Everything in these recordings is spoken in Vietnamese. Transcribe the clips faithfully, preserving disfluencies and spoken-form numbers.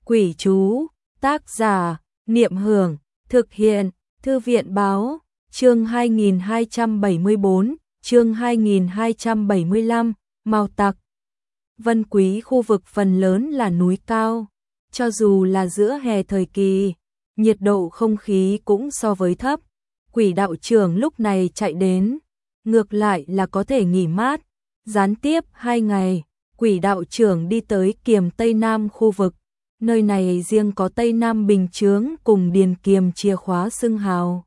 Quỷ chú, tác giả, Niệm Hưởng, thực hiện, Thư viện Báo, chương hai nghìn hai trăm bảy mươi bốn, chương hai nghìn hai trăm bảy mươi lăm, Mao Tặc. Vân Quý khu vực phần lớn là núi cao, cho dù là giữa hè thời kỳ, nhiệt độ không khí cũng so với thấp. Quỷ đạo trưởng lúc này chạy đến, ngược lại là có thể nghỉ mát. Gián tiếp hai ngày, quỷ đạo trưởng đi tới Kiềm Tây Nam khu vực. Nơi này riêng có Tây Nam Bình Chướng cùng Điền Kiềm chìa khóa xưng hào.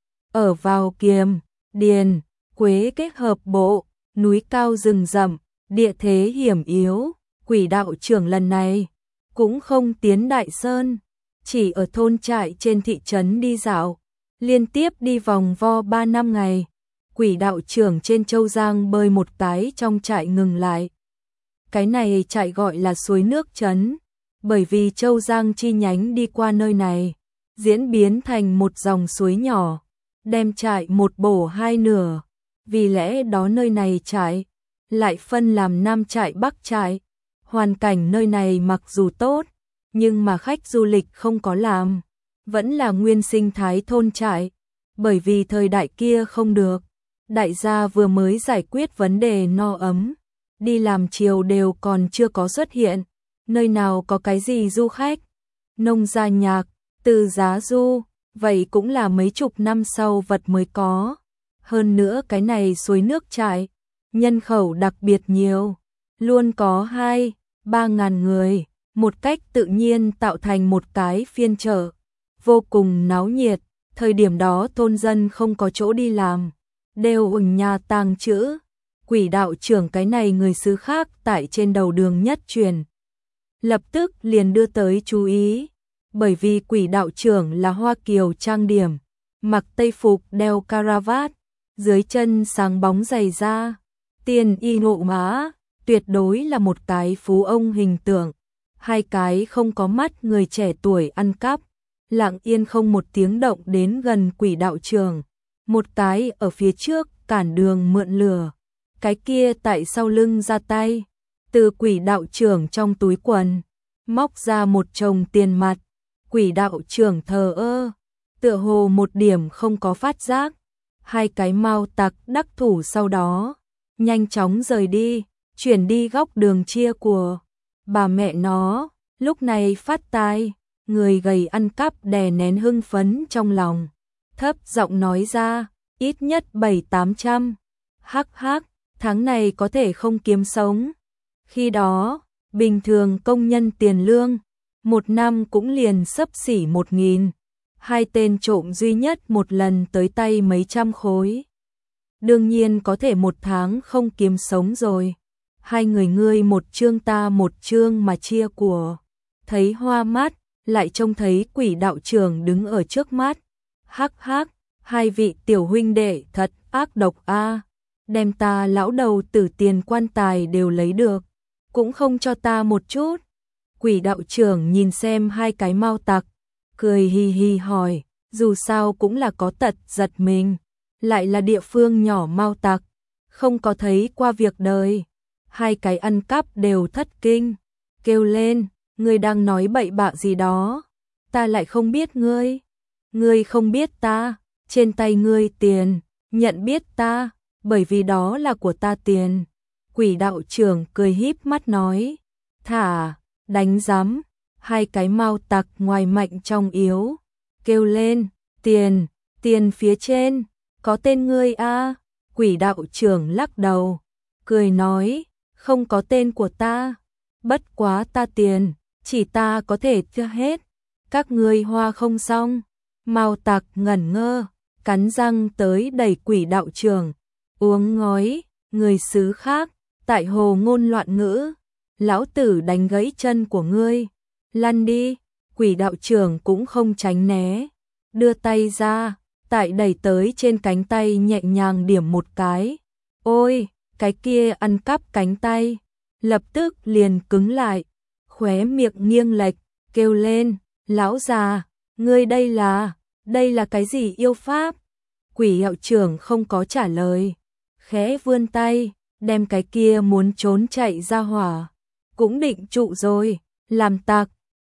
Ở vào Kiềm, Điền, Quế kết hợp bộ, núi cao rừng rậm, địa thế hiểm yếu. Quỷ đạo trưởng lần này cũng không tiến Đại Sơn, chỉ ở thôn trại trên thị trấn đi dạo, liên tiếp đi vòng vo ba năm ngày. Quỷ đạo trưởng trên Châu Giang bơi một cái trong trại ngừng lại. Cái này trại gọi là suối nước trấn, bởi vì Châu Giang chi nhánh đi qua nơi này, diễn biến thành một dòng suối nhỏ, đem trại một bổ hai nửa. Vì lẽ đó nơi này trại lại phân làm Nam trại Bắc trại. Hoàn cảnh nơi này mặc dù tốt, nhưng mà khách du lịch không có làm, vẫn là nguyên sinh thái thôn trại, bởi vì thời đại kia không được. Đại gia vừa mới giải quyết vấn đề no ấm, đi làm chiều đều còn chưa có xuất hiện, nơi nào có cái gì du khách. Nông gia nhạc, từ giá du, vậy cũng là mấy chục năm sau vật mới có. Hơn nữa cái này suối nước trại, nhân khẩu đặc biệt nhiều, luôn có hai, ba ngàn người, một cách tự nhiên tạo thành một cái phiên chợ, vô cùng náo nhiệt. Thời điểm đó thôn dân không có chỗ đi làm, đều ở nhà tàng trữ. Quỷ đạo trưởng cái này người xứ khác tại trên đầu đường nhất truyền, lập tức liền đưa tới chú ý, bởi vì quỷ đạo trưởng là Hoa Kiều trang điểm, mặc tây phục đeo caravat, dưới chân sáng bóng giày da, tiền y ngộ mã, tuyệt đối là một cái phú ông hình tượng. Hai cái không có mắt người trẻ tuổi ăn cắp, lặng yên không một tiếng động đến gần quỷ đạo trưởng, một cái ở phía trước cản đường mượn lửa, cái kia tại sau lưng ra tay, từ quỷ đạo trưởng trong túi quần móc ra một chồng tiền mặt. Quỷ đạo trưởng thờ ơ, tựa hồ một điểm không có phát giác. Hai cái Mao Tặc đắc thủ sau đó nhanh chóng rời đi, chuyển đi góc đường chia của. Bà mẹ nó lúc này phát tai, người gầy ăn cắp đè nén hưng phấn trong lòng, thấp giọng nói ra, ít nhất bảy tám trăm. Hắc hắc, tháng này có thể không kiếm sống. Khi đó, bình thường công nhân tiền lương, một năm cũng liền xấp xỉ một nghìn. Hai tên trộm duy nhất một lần tới tay mấy trăm khối. Đương nhiên có thể một tháng không kiếm sống rồi. Hai người ngươi một chương ta một chương mà chia của. Thấy hoa mắt, lại trông thấy quỷ đạo trưởng đứng ở trước mắt. Hắc hắc, hai vị tiểu huynh đệ thật ác độc a, đem ta lão đầu tử tiền quan tài đều lấy được, cũng không cho ta một chút. Quỷ đạo trưởng nhìn xem hai cái Mao Tặc, cười hi hi hỏi, dù sao cũng là có tật giật mình, lại là địa phương nhỏ Mao Tặc, không có thấy qua việc đời. Hai cái ăn cắp đều thất kinh, kêu lên, ngươi đang nói bậy bạ gì đó, ta lại không biết ngươi, ngươi không biết ta, trên tay ngươi tiền, nhận biết ta, bởi vì đó là của ta tiền. Quỷ đạo trưởng cười híp mắt nói, thả, đánh giám. Hai cái Mao Tặc ngoài mạnh trong yếu, kêu lên, tiền, tiền phía trên, có tên ngươi a. Quỷ đạo trưởng lắc đầu, cười nói, không có tên của ta, bất quá ta tiền, chỉ ta có thể chưa hết, các ngươi hoa không xong. Mao Tặc ngẩn ngơ, cắn răng tới đẩy quỷ đạo trưởng, uống ngói, người xứ khác, tại hồ ngôn loạn ngữ, lão tử đánh gãy chân của ngươi, lăn đi. Quỷ đạo trưởng cũng không tránh né, đưa tay ra, tại đẩy tới trên cánh tay nhẹ nhàng điểm một cái. Ôi, cái kia ăn cắp cánh tay, lập tức liền cứng lại, khóe miệng nghiêng lệch, kêu lên, lão già, ngươi đây là, đây là cái gì yêu pháp? Quỷ đạo trưởng không có trả lời, khẽ vươn tay, đem cái kia muốn trốn chạy ra hỏa cũng định trụ rồi, làm tặc,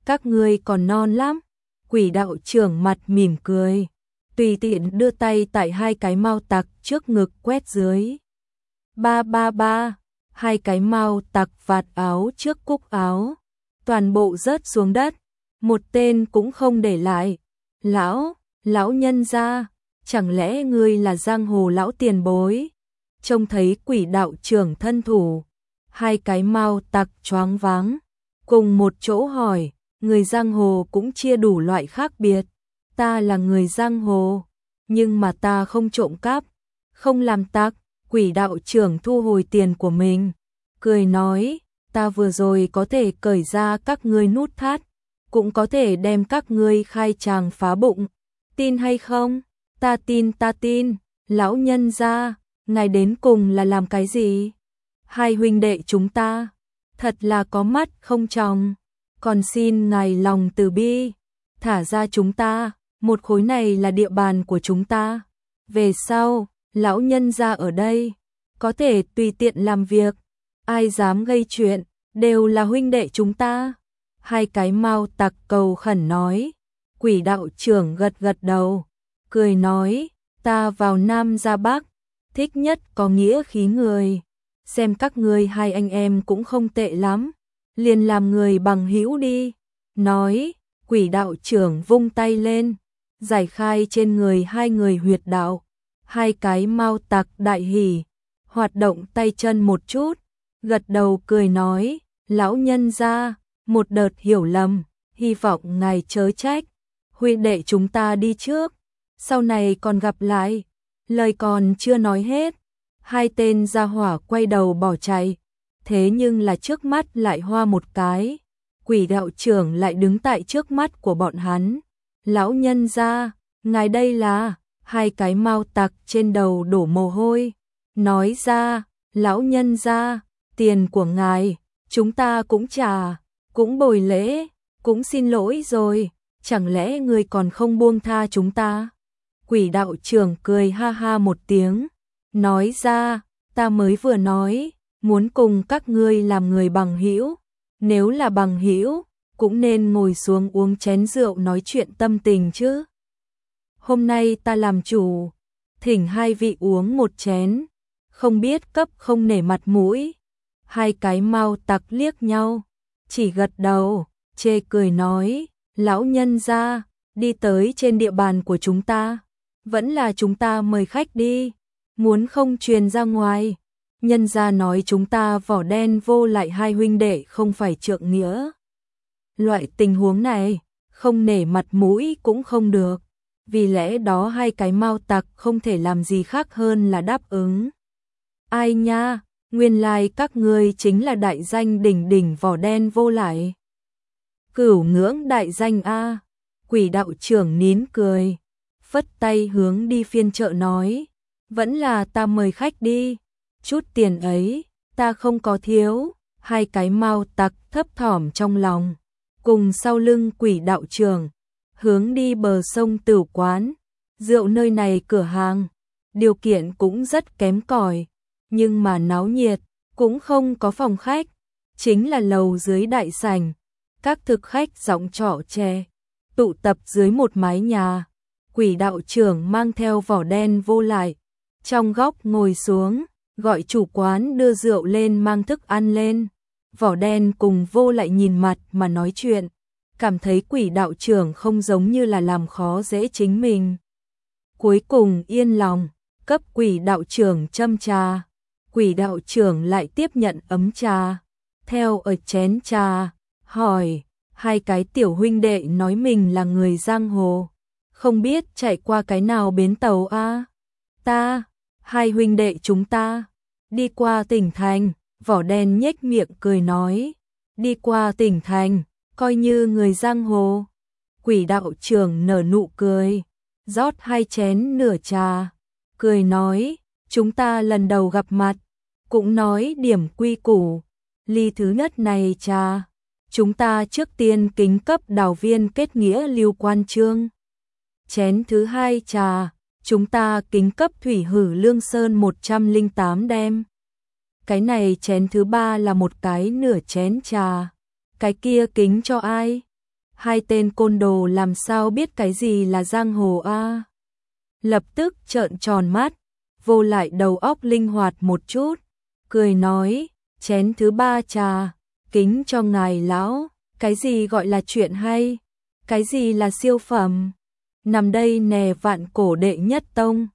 các ngươi còn non lắm. Quỷ đạo trưởng mặt mỉm cười, tùy tiện đưa tay tại hai cái mao tặc trước ngực quét dưới. Ba ba ba, hai cái mao tặc vạt áo trước cúc áo, toàn bộ rớt xuống đất, một tên cũng không để lại. Lão, lão nhân gia, chẳng lẽ ngươi là giang hồ lão tiền bối? Trông thấy quỷ đạo trưởng thân thủ, hai cái mao tặc choáng váng, cùng một chỗ hỏi, người giang hồ cũng chia đủ loại khác biệt. Ta là người giang hồ, nhưng mà ta không trộm cắp, không làm tặc. Quỷ đạo trưởng thu hồi tiền của mình, cười nói, ta vừa rồi có thể cởi ra các ngươi nút thắt, cũng có thể đem các ngươi khai tràng phá bụng. Tin hay không? Ta tin, ta tin. Lão nhân gia, ngài đến cùng là làm cái gì? Hai huynh đệ chúng ta, thật là có mắt không tròng, còn xin ngài lòng từ bi, thả ra chúng ta, một khối này là địa bàn của chúng ta. Về sau, lão nhân gia ở đây, có thể tùy tiện làm việc, ai dám gây chuyện, đều là huynh đệ chúng ta. Hai cái mao tặc cầu khẩn nói. Quỷ đạo trưởng gật gật đầu, cười nói, ta vào Nam ra Bắc, thích nhất có nghĩa khí người. Xem các ngươi hai anh em cũng không tệ lắm, liền làm người bằng hữu đi. Nói, quỷ đạo trưởng vung tay lên, giải khai trên người hai người huyệt đạo. Hai cái mao tặc đại hỉ, hoạt động tay chân một chút, gật đầu cười nói, lão nhân gia, một đợt hiểu lầm, hy vọng ngài chớ trách. Huynh đệ chúng ta đi trước, sau này còn gặp lại. Lời còn chưa nói hết, hai tên gia hỏa quay đầu bỏ chạy, thế nhưng là trước mắt lại hoa một cái, quỷ đạo trưởng lại đứng tại trước mắt của bọn hắn. Lão nhân gia, ngài đây là? Hai cái mao tặc trên đầu đổ mồ hôi, nói ra, lão nhân gia, tiền của ngài, chúng ta cũng trả, cũng bồi lễ, cũng xin lỗi rồi, chẳng lẽ người còn không buông tha chúng ta? Quỷ đạo trưởng cười ha ha một tiếng, nói ra, ta mới vừa nói, muốn cùng các ngươi làm người bằng hữu, nếu là bằng hữu, cũng nên ngồi xuống uống chén rượu nói chuyện tâm tình chứ. Hôm nay ta làm chủ, thỉnh hai vị uống một chén, không biết cấp không nể mặt mũi. Hai cái mao tặc liếc nhau, chỉ gật đầu, chê cười nói, lão nhân gia, đi tới trên địa bàn của chúng ta, vẫn là chúng ta mời khách đi, muốn không truyền ra ngoài. Nhân gia nói chúng ta vỏ đen vô lại hai huynh đệ không phải trượng nghĩa. Loại tình huống này, không nể mặt mũi cũng không được. Vì lẽ đó hai cái mao tặc không thể làm gì khác hơn là đáp ứng. Ai nha, nguyên lai các ngươi chính là đại danh đỉnh đỉnh vỏ đen vô lại. Cửu ngưỡng đại danh a. Quỷ đạo trưởng nín cười, phất tay hướng đi phiên chợ nói, vẫn là ta mời khách đi, chút tiền ấy, ta không có thiếu. Hai cái mao tặc thấp thỏm trong lòng, cùng sau lưng quỷ đạo trưởng, hướng đi bờ sông Tửu Quán. Rượu nơi này cửa hàng, điều kiện cũng rất kém cỏi, nhưng mà náo nhiệt, cũng không có phòng khách, chính là lầu dưới đại sảnh, các thực khách giọng trọ tre, tụ tập dưới một mái nhà. Quỷ đạo trưởng mang theo vỏ đen vô lại, trong góc ngồi xuống, gọi chủ quán đưa rượu lên mang thức ăn lên. Vỏ đen cùng vô lại nhìn mặt mà nói chuyện, cảm thấy quỷ đạo trưởng không giống như là làm khó dễ chính mình. Cuối cùng yên lòng, cấp quỷ đạo trưởng châm trà. Quỷ đạo trưởng lại tiếp nhận ấm trà, theo ở chén trà, hỏi, hai cái tiểu huynh đệ nói mình là người giang hồ, không biết chạy qua cái nào bến tàu a? Ta, hai huynh đệ chúng ta, đi qua tỉnh thành. Vỏ đen nhếch miệng cười nói, đi qua tỉnh thành, coi như người giang hồ. Quỷ đạo trưởng nở nụ cười, rót hai chén nửa trà, cười nói, chúng ta lần đầu gặp mặt, cũng nói điểm quy củ. Ly thứ nhất này trà, chúng ta trước tiên kính cấp đào viên kết nghĩa Lưu Quan Trương. Chén thứ hai trà, chúng ta kính cấp thủy hử Lương Sơn một trăm lẻ tám đem. Cái này chén thứ ba là một cái nửa chén trà, cái kia kính cho ai? hai tên côn đồ làm sao biết cái gì là giang hồ a? Lập tức trợn tròn mắt, Vô Lại đầu óc linh hoạt một chút, cười nói, chén thứ ba trà, kính cho ngài lão, cái gì gọi là chuyện hay, cái gì là siêu phẩm, nằm đây nè Vạn Cổ đệ nhất tông,